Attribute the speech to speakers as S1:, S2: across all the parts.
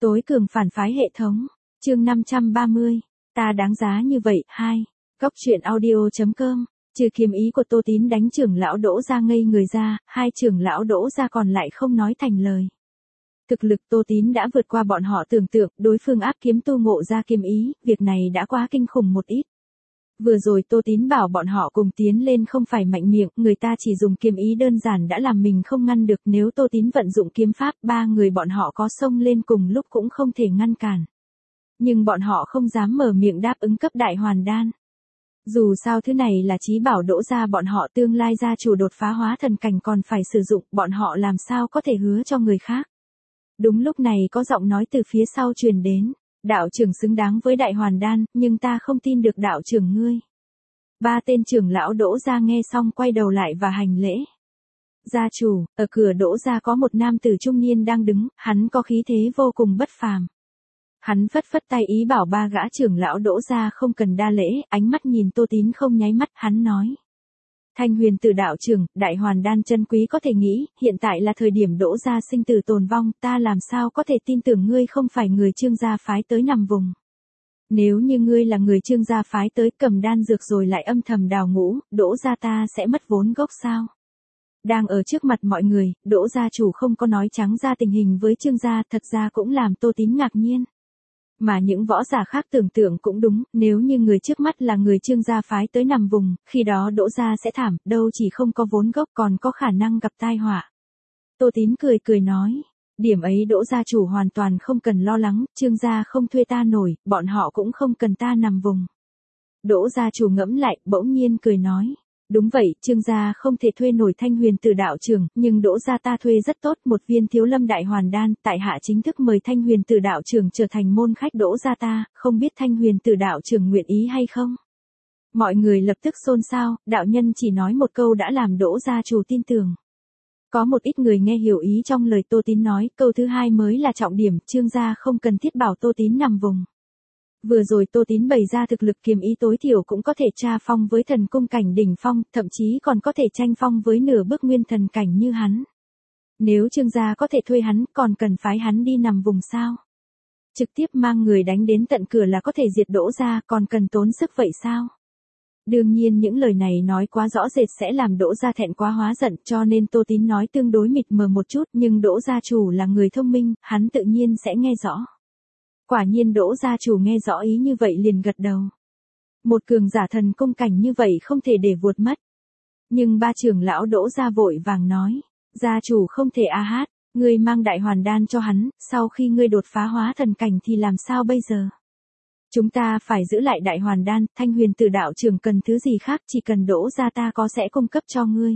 S1: Tối cường phản phái hệ thống. Chương 530. Ta đáng giá như vậy. 2. Góc truyện audio.com. Trừ kiếm ý của Tô Tín đánh trưởng lão Đỗ Gia ngây người ra, hai trưởng lão Đỗ Gia còn lại không nói thành lời. Thực lực Tô Tín đã vượt qua bọn họ tưởng tượng, đối phương áp kiếm tu ngộ ra kiếm ý, việc này đã quá kinh khủng một ít. Vừa rồi Tô Tín bảo bọn họ cùng tiến lên không phải mạnh miệng, người ta chỉ dùng kiếm ý đơn giản đã làm mình không ngăn được, nếu Tô Tín vận dụng kiếm pháp, ba người bọn họ có xông lên cùng lúc cũng không thể ngăn cản. Nhưng bọn họ không dám mở miệng đáp ứng cấp đại hoàn đan. Dù sao thứ này là chí bảo Đỗ Gia bọn họ tương lai gia chủ đột phá hóa thần cảnh còn phải sử dụng, bọn họ làm sao có thể hứa cho người khác. Đúng lúc này có giọng nói từ phía sau truyền đến. Đạo trưởng xứng đáng với đại hoàn đan, nhưng ta không tin được đạo trưởng ngươi. Ba tên trưởng lão Đỗ Gia nghe xong quay đầu lại và hành lễ. Gia chủ, ở cửa Đỗ Gia có một nam tử trung niên đang đứng, hắn có khí thế vô cùng bất phàm. Hắn phất phất tay ý bảo ba gã trưởng lão Đỗ Gia không cần đa lễ, ánh mắt nhìn Tô Tín không nháy mắt, hắn nói. Thanh Huyền Tử đạo trưởng, đại hoàn đan chân quý có thể nghĩ, hiện tại là thời điểm Đỗ Gia sinh tử tồn vong, ta làm sao có thể tin tưởng ngươi không phải người Trương gia phái tới nằm vùng. Nếu như ngươi là người Trương gia phái tới cầm đan dược rồi lại âm thầm đào ngũ, Đỗ Gia ta sẽ mất vốn gốc sao? Đang ở trước mặt mọi người, Đỗ gia chủ không có nói trắng ra tình hình với Trương gia, thật ra cũng làm Tô Tín ngạc nhiên. Mà những võ giả khác tưởng tượng cũng đúng, nếu như người trước mắt là người Trương gia phái tới nằm vùng, khi đó Đỗ gia sẽ thảm, đâu chỉ không có vốn gốc còn có khả năng gặp tai họa. Tô Tín cười cười nói, điểm ấy Đỗ gia chủ hoàn toàn không cần lo lắng, Trương gia không thuê ta nổi, bọn họ cũng không cần ta nằm vùng. Đỗ gia chủ ngẫm lại, bỗng nhiên cười nói. Đúng vậy, Trương gia không thể thuê nổi Thanh Huyền Tử đạo trưởng, nhưng Đỗ gia ta thuê rất tốt, một viên Thiếu Lâm đại hoàn đan, tại hạ chính thức mời Thanh Huyền Tử đạo trưởng trở thành môn khách Đỗ gia ta, không biết Thanh Huyền Tử đạo trưởng nguyện ý hay không? Mọi người lập tức xôn xao, đạo nhân chỉ nói một câu đã làm Đỗ gia chủ tin tưởng. Có một ít người nghe hiểu ý trong lời Tô Tín nói, câu thứ hai mới là trọng điểm, Trương gia không cần thiết bảo Tô Tín nằm vùng. Vừa rồi Tô Tín bày ra thực lực kiếm ý tối thiểu cũng có thể tra phong với thần cung cảnh đỉnh phong, thậm chí còn có thể tranh phong với nửa bước nguyên thần cảnh như hắn. Nếu Trương gia có thể thuê hắn, còn cần phái hắn đi nằm vùng sao? Trực tiếp mang người đánh đến tận cửa là có thể diệt Đỗ gia, còn cần tốn sức vậy sao? Đương nhiên những lời này nói quá rõ rệt sẽ làm Đỗ gia thẹn quá hóa giận, cho nên Tô Tín nói tương đối mịt mờ một chút, nhưng Đỗ gia chủ là người thông minh, hắn tự nhiên sẽ nghe rõ. Quả nhiên Đỗ gia chủ nghe rõ ý như vậy liền gật đầu. Một cường giả thần cung cảnh như vậy không thể để vuột mất. Nhưng ba trưởng lão Đỗ gia vội vàng nói, gia chủ không thể a hát, ngươi mang đại hoàn đan cho hắn, sau khi ngươi đột phá hóa thần cảnh thì làm sao bây giờ? Chúng ta phải giữ lại đại hoàn đan, Thanh Huyền Tử đạo trưởng cần thứ gì khác, chỉ cần Đỗ gia ta có sẽ cung cấp cho ngươi.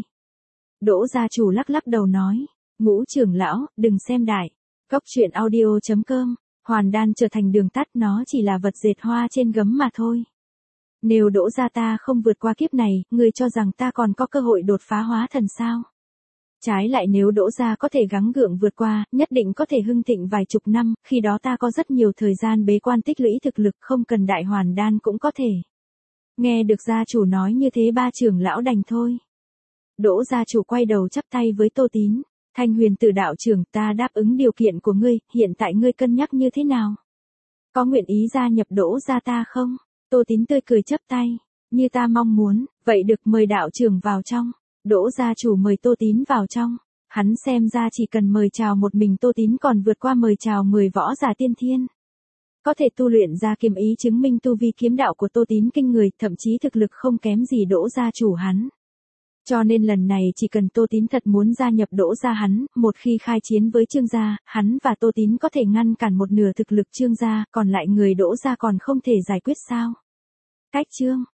S1: Đỗ gia chủ lắc lắc đầu nói, Ngũ trưởng lão, đừng xem đại. Góc truyện audio.com. Hoàn đan trở thành đường tắt, nó chỉ là vật dệt hoa trên gấm mà thôi. Nếu Đỗ gia ta không vượt qua kiếp này, ngươi cho rằng ta còn có cơ hội đột phá hóa thần sao? Trái lại nếu Đỗ gia có thể gắng gượng vượt qua, nhất định có thể hưng thịnh vài chục năm, khi đó ta có rất nhiều thời gian bế quan tích lũy thực lực, không cần đại hoàn đan cũng có thể. Nghe được gia chủ nói như thế ba trưởng lão đành thôi. Đỗ gia chủ quay đầu chắp tay với Tô Tín. Thanh Huyền Tử đạo trưởng, ta đáp ứng điều kiện của ngươi, hiện tại ngươi cân nhắc như thế nào? Có nguyện ý gia nhập Đỗ gia ta không? Tô Tín tươi cười chắp tay, như ta mong muốn, vậy được mời đạo trưởng vào trong. Đỗ gia chủ mời Tô Tín vào trong. Hắn xem ra chỉ cần mời chào một mình Tô Tín còn vượt qua mời chào 10 võ giả tiên thiên. Có thể tu luyện ra kiếm ý chứng minh tu vi kiếm đạo của Tô Tín kinh người, thậm chí thực lực không kém gì Đỗ gia chủ hắn. Cho nên lần này chỉ cần Tô Tín thật muốn gia nhập Đỗ gia hắn, một khi khai chiến với Trương gia, hắn và Tô Tín có thể ngăn cản một nửa thực lực Trương gia, còn lại người Đỗ gia còn không thể giải quyết sao? Cách chương